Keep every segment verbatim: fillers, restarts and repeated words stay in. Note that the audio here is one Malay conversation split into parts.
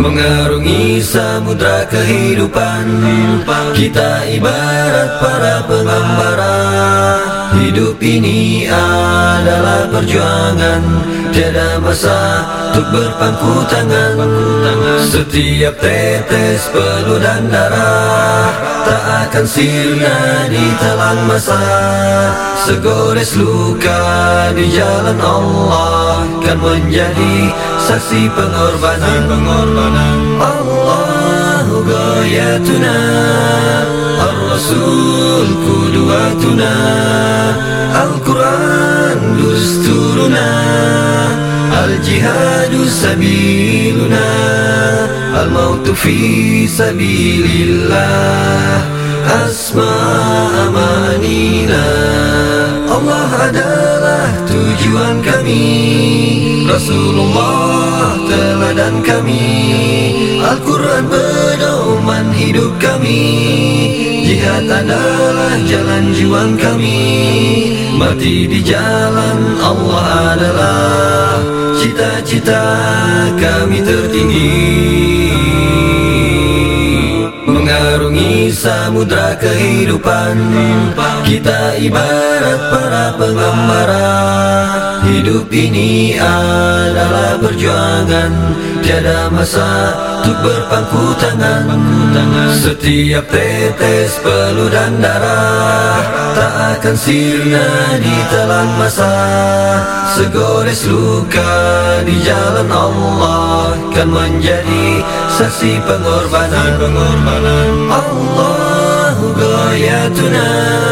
Mengarungi samudra kehidupan, kita ibarat para pengembara. Hidup ini adalah perjuangan, tiada masa untuk berpangku tangan. Setiap tetes peluh dan darah tak akan sirna ditelan masa. Segores luka di jalan Allah kan menjadi saksi pengorbanan. Allahu ghayatuna, Ar-Rasul qudwatuna, Al-Quran dusturuna, Al-Jihadu sabiluna, Al-Mautu fi sabilillah, Asma amanina. Allah adalah tujuan kami, Rasulullah teladan kami, Al-Quran pedoman hidup kami, jihad adalah jalan juang kami. Mati di jalan Allah adalah cita-cita kami tertinggi. Mengarungi samudra kehidupan, kita ibarat para pengembara. Hidup ini adalah perjuangan, tiada masa untuk berpangku tangan. Setiap tetes peluh dan darah tak akan sirna ditelan masa. Segores luka di jalan Allah kan menjadi saksi pengorbanan. Allahu ghayatuna,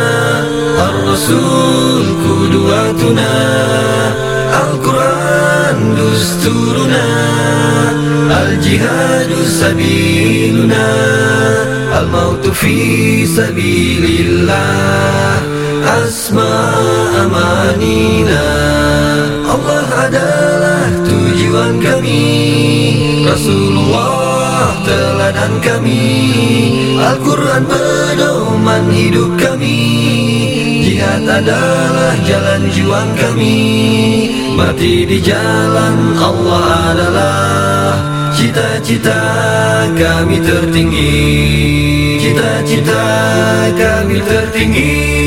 Ar-Rasul qudwatuna, Al-Quran dusturuna, Al-Jihadu sabiluna, Al-Mautu fi sabilillah, Asma amanina. Allah adalah tujuan kami, Rasulullah teladan kami, Al-Quran pedoman hidup kami, jihad adalah jalan juang kami. Mati di jalan Allah adalah cita-cita kami tertinggi, cita-cita kami tertinggi.